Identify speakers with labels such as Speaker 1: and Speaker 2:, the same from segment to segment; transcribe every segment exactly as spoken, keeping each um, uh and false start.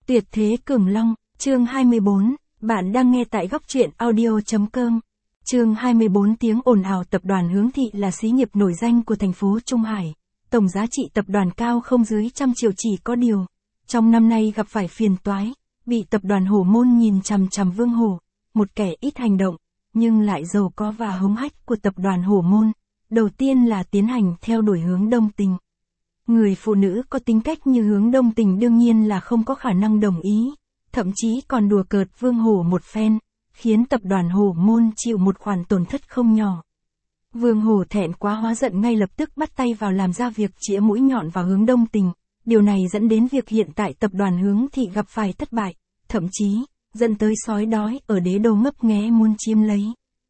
Speaker 1: Tuyệt thế cường long, chương hai mươi bốn, bạn đang nghe tại góc truyện audio.com. Chương hai mươi bốn tiếng ồn ào. Tập đoàn Hướng Thị là xí nghiệp nổi danh của thành phố Trung Hải. Tổng giá trị tập đoàn cao không dưới trăm triệu, chỉ có điều. Trong năm nay gặp phải phiền toái, bị tập đoàn Hổ Môn nhìn chằm chằm Vương Hổ, một kẻ ít hành động, nhưng lại giàu có và hống hách của tập đoàn Hổ Môn. Đầu tiên là tiến hành theo đuổi Hướng Đông Tình. Người phụ nữ có tính cách như Hướng Đông Tình đương nhiên là không có khả năng đồng ý, thậm chí còn đùa cợt Vương Hổ một phen, khiến tập đoàn Hổ Môn chịu một khoản tổn thất không nhỏ. Vương Hổ thẹn quá hóa giận, ngay lập tức bắt tay vào làm ra việc chĩa mũi nhọn vào Hướng Đông Tình. Điều này dẫn đến việc hiện tại tập đoàn Hướng Thị gặp phải thất bại, thậm chí dẫn tới sói đói ở đế đô ngấp nghé muốn chiếm lấy.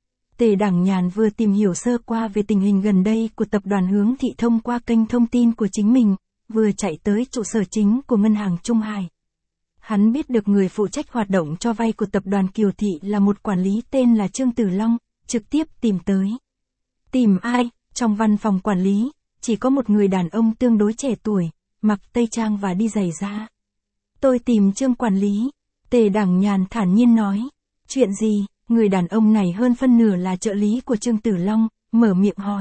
Speaker 1: Tề Đảng Nhàn vừa tìm hiểu sơ qua về tình hình gần đây của tập đoàn Hướng Thị thông qua kênh thông tin của chính mình, vừa chạy tới trụ sở chính của Ngân hàng Trung Hải. Hắn biết được người phụ trách hoạt động cho vay của tập đoàn Kiều Thị là một quản lý tên là Trương Tử Long, trực tiếp tìm tới. Tìm ai? Trong văn phòng quản lý, chỉ có một người đàn ông tương đối trẻ tuổi, mặc tây trang và đi giày da. Tôi tìm Trương quản lý, Tề Đảng Nhàn thản nhiên nói. Chuyện gì? Người đàn ông này hơn phân nửa là trợ lý của Trương Tử Long, mở miệng hỏi.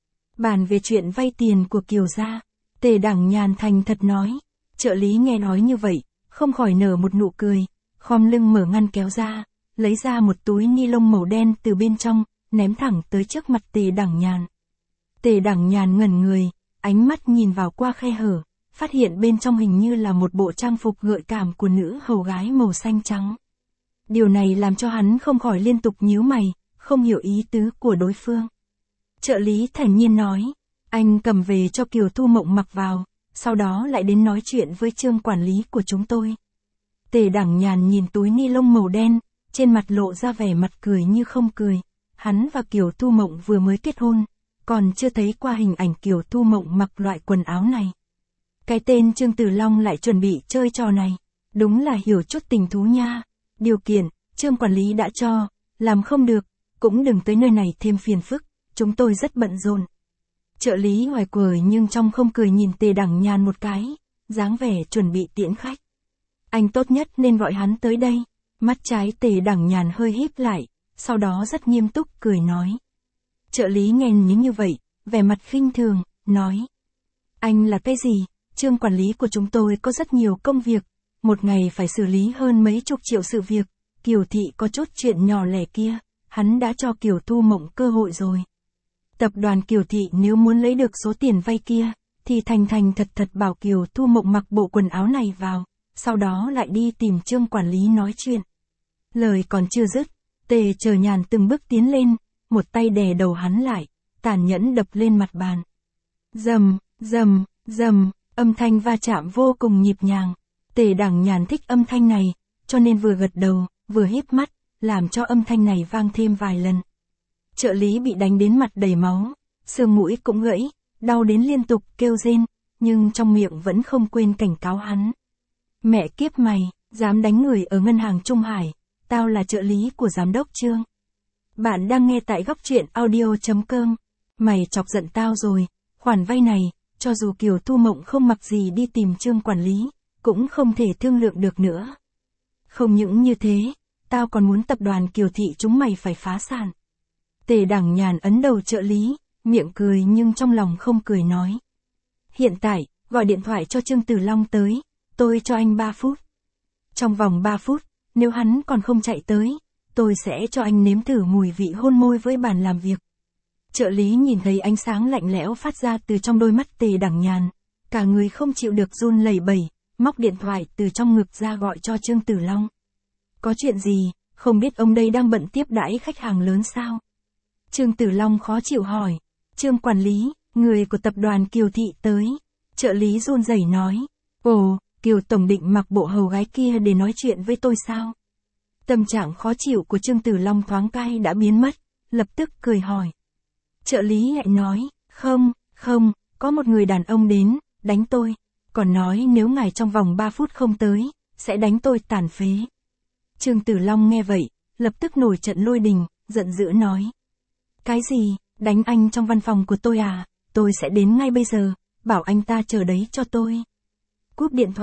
Speaker 1: Bàn về chuyện vay tiền của Kiều gia, Tề Đảng Nhàn thành thật nói. Trợ lý nghe nói như vậy, không khỏi nở một nụ cười, khom lưng mở ngăn kéo ra, lấy ra một túi ni lông màu đen từ bên trong, ném thẳng tới trước mặt Tề Đảng Nhàn. Tề Đảng Nhàn ngẩn người, ánh mắt nhìn vào qua khe hở, phát hiện bên trong hình như là một bộ trang phục gợi cảm của nữ hầu gái màu xanh trắng. Điều này làm cho hắn không khỏi liên tục nhíu mày, không hiểu ý tứ của đối phương. Trợ lý thản nhiên nói, anh cầm về cho Kiều Thu Mộng mặc vào, sau đó lại đến nói chuyện với Trương quản lý của chúng tôi. Tề Đảng Nhàn nhìn túi ni lông màu đen, trên mặt lộ ra vẻ mặt cười như không cười. Hắn và Kiều Thu Mộng vừa mới kết hôn, còn chưa thấy qua hình ảnh Kiều Thu Mộng mặc loại quần áo này. Cái tên Trương Tử Long lại chuẩn bị chơi trò này, đúng là hiểu chút tình thú nha. Điều kiện, Trương quản lý đã cho, làm không được, cũng đừng tới nơi này thêm phiền phức, chúng tôi rất bận rộn. Trợ lý ngoài cười nhưng trong không cười nhìn Tề Đảng Nhàn một cái, dáng vẻ chuẩn bị tiễn khách. Anh tốt nhất nên gọi hắn tới đây. Mắt trái Tề Đảng Nhàn hơi híp lại, sau đó rất nghiêm túc cười nói. Trợ lý nghe như như vậy, vẻ mặt khinh thường, nói. Anh là cái gì? Trương quản lý của chúng tôi có rất nhiều công việc, một ngày phải xử lý hơn mấy chục triệu sự việc. Kiều Thị có chút chuyện nhỏ lẻ kia, hắn đã cho Kiều Thu Mộng cơ hội rồi. Tập đoàn Kiều Thị nếu muốn lấy được số tiền vay kia, thì thành thành thật thật bảo Kiều Thu Mộng mặc bộ quần áo này vào, sau đó lại đi tìm Trương quản lý nói chuyện. Lời còn chưa dứt, Tề Chờ Nhàn từng bước tiến lên, một tay đè đầu hắn lại, tàn nhẫn đập lên mặt bàn. Rầm, rầm, rầm, âm thanh va chạm vô cùng nhịp nhàng. Tề Đảng Nhàn thích âm thanh này, cho nên vừa gật đầu, vừa híp mắt, làm cho âm thanh này vang thêm vài lần. Trợ lý bị đánh đến mặt đầy máu, xương mũi cũng gãy, đau đến liên tục kêu rên, nhưng trong miệng vẫn không quên cảnh cáo hắn. Mẹ kiếp mày, dám đánh người ở ngân hàng Trung Hải, tao là trợ lý của giám đốc Trương. Bạn đang nghe tại góc truyện audio.com. Mày chọc giận tao rồi, khoản vay này, cho dù Kiều Thu Mộng không mặc gì đi tìm Trương quản lý, cũng không thể thương lượng được nữa. Không những như thế, tao còn muốn tập đoàn Kiều Thị chúng mày phải phá sản. Tề Đảng Nhàn ấn đầu trợ lý, miệng cười nhưng trong lòng không cười nói. Hiện tại, gọi điện thoại cho Trương Tử Long tới, tôi cho anh ba phút. Trong vòng ba phút, nếu hắn còn không chạy tới, tôi sẽ cho anh nếm thử mùi vị hôn môi với bàn làm việc. Trợ lý nhìn thấy ánh sáng lạnh lẽo phát ra từ trong đôi mắt Tề Đảng Nhàn, cả người không chịu được run lẩy bẩy, móc điện thoại từ trong ngực ra gọi cho Trương Tử Long. Có chuyện gì, không biết ông đây đang bận tiếp đãi khách hàng lớn sao? Trương Tử Long khó chịu hỏi. Trương quản lý, người của tập đoàn Kiều Thị tới. Trợ lý run rẩy nói. Ồ, Kiều tổng định mặc bộ hầu gái kia để nói chuyện với tôi sao? Tâm trạng khó chịu của Trương Tử Long thoáng cai đã biến mất, lập tức cười hỏi. Trợ lý lại nói, không, không, có một người đàn ông đến, đánh tôi, còn nói nếu ngài trong vòng ba phút không tới, sẽ đánh tôi tàn phế. Trương Tử Long nghe vậy, lập tức nổi trận lôi đình, giận dữ nói. Cái gì, đánh anh trong văn phòng của tôi à, tôi sẽ đến ngay bây giờ, bảo anh ta chờ đấy cho tôi. Cúp điện thoại,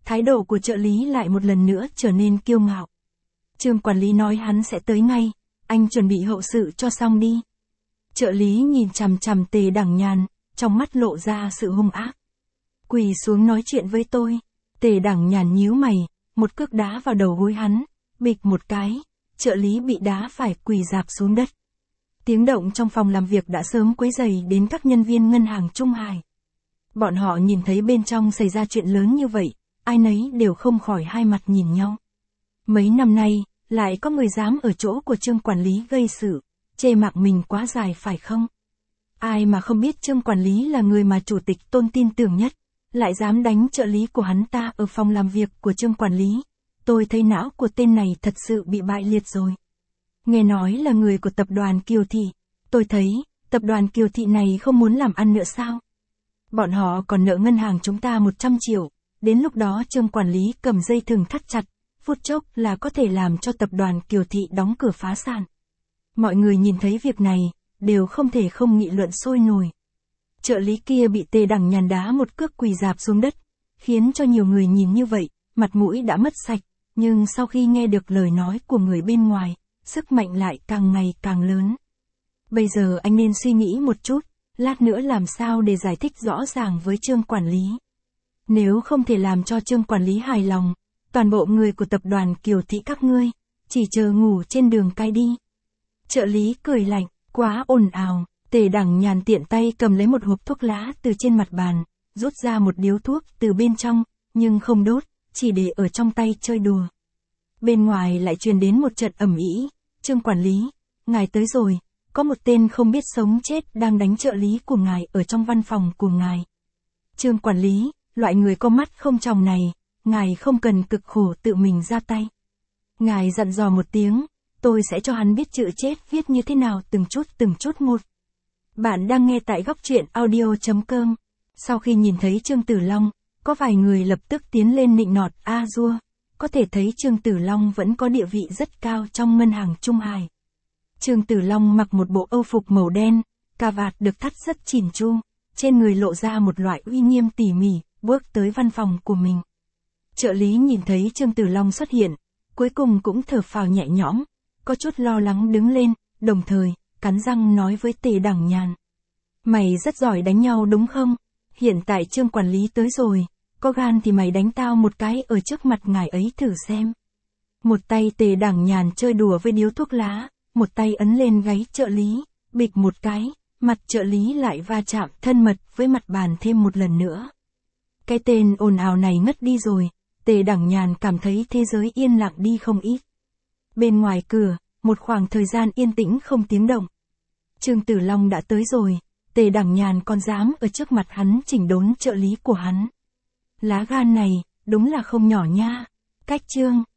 Speaker 1: thái độ của trợ lý lại một lần nữa trở nên kiêu ngạo. Trương quản lý nói hắn sẽ tới ngay, anh chuẩn bị hậu sự cho xong đi. Trợ lý nhìn chằm chằm Tề Đẳng Nhàn, trong mắt lộ ra sự hung ác. Quỳ xuống nói chuyện với tôi. Tề Đẳng Nhàn nhíu mày, một cước đá vào đầu gối hắn, bịch một cái, trợ lý bị đá phải quỳ rạp xuống đất. Tiếng động trong phòng làm việc đã sớm quấy rầy đến các nhân viên ngân hàng Trung Hải. Bọn họ nhìn thấy bên trong xảy ra chuyện lớn như vậy, ai nấy đều không khỏi hai mặt nhìn nhau. Mấy năm nay, lại có người dám ở chỗ của Trương quản lý gây sự, chê mặc mình quá dài phải không? Ai mà không biết Trương quản lý là người mà chủ tịch Tôn tin tưởng nhất, lại dám đánh trợ lý của hắn ta ở phòng làm việc của Trương quản lý. Tôi thấy não của tên này thật sự bị bại liệt rồi. Nghe nói là người của tập đoàn Kiều Thị, tôi thấy, tập đoàn Kiều Thị này không muốn làm ăn nữa sao? Bọn họ còn nợ ngân hàng chúng ta một trăm triệu, đến lúc đó Trương quản lý cầm dây thừng thắt chặt, phút chốc là có thể làm cho tập đoàn Kiều Thị đóng cửa phá sản. Mọi người nhìn thấy việc này, đều không thể không nghị luận sôi nổi. Trợ lý kia bị Tề Đẳng Nhàn đá một cước quỳ rạp xuống đất, khiến cho nhiều người nhìn như vậy, mặt mũi đã mất sạch, nhưng sau khi nghe được lời nói của người bên ngoài, sức mạnh lại càng ngày càng lớn. Bây giờ anh nên suy nghĩ một chút, lát nữa làm sao để giải thích rõ ràng với Trương quản lý. Nếu không thể làm cho Trương quản lý hài lòng, toàn bộ người của tập đoàn Kiều Thị các ngươi, chỉ chờ ngủ trên đường cai đi. Trợ lý cười lạnh, quá ồn ào. Tề Đẳng Nhàn tiện tay cầm lấy một hộp thuốc lá từ trên mặt bàn, rút ra một điếu thuốc từ bên trong, nhưng không đốt, chỉ để ở trong tay chơi đùa. Bên ngoài lại truyền đến một trận ầm ĩ. Trương quản lý, ngài tới rồi, có một tên không biết sống chết đang đánh trợ lý của ngài ở trong văn phòng của ngài. Trương quản lý, loại người có mắt không tròng này, ngài không cần cực khổ tự mình ra tay. Ngài dặn dò một tiếng, tôi sẽ cho hắn biết chữ chết viết như thế nào từng chút từng chút một. Bạn đang nghe tại góc truyện audio chấm com. Sau khi nhìn thấy Trương Tử Long, có vài người lập tức tiến lên nịnh nọt a dua. Có thể thấy Trương Tử Long vẫn có địa vị rất cao trong ngân hàng Trung Hải. Trương Tử Long mặc một bộ âu phục màu đen, cà vạt được thắt rất chỉn chu, trên người lộ ra một loại uy nghiêm tỉ mỉ, bước tới văn phòng của mình. Trợ lý nhìn thấy Trương Tử Long xuất hiện, cuối cùng cũng thở phào nhẹ nhõm, có chút lo lắng đứng lên, đồng thời, cắn răng nói với Tề Đẳng Nhàn. Mày rất giỏi đánh nhau đúng không? Hiện tại Trương quản lý tới rồi, có gan thì mày đánh tao một cái ở trước mặt ngài ấy thử xem. Một tay Tề Đẳng Nhàn chơi đùa với điếu thuốc lá, một tay ấn lên gáy trợ lý, bịch một cái, mặt trợ lý lại va chạm thân mật với mặt bàn thêm một lần nữa. Cái tên ồn ào này ngất đi rồi, Tề Đẳng Nhàn cảm thấy thế giới yên lặng đi không ít. Bên ngoài cửa, một khoảng thời gian yên tĩnh không tiếng động. Trương Tử Long đã tới rồi, Tề Đẳng Nhàn còn dám ở trước mặt hắn chỉnh đốn trợ lý của hắn. Lá gan này, đúng là không nhỏ nha. Cách Trương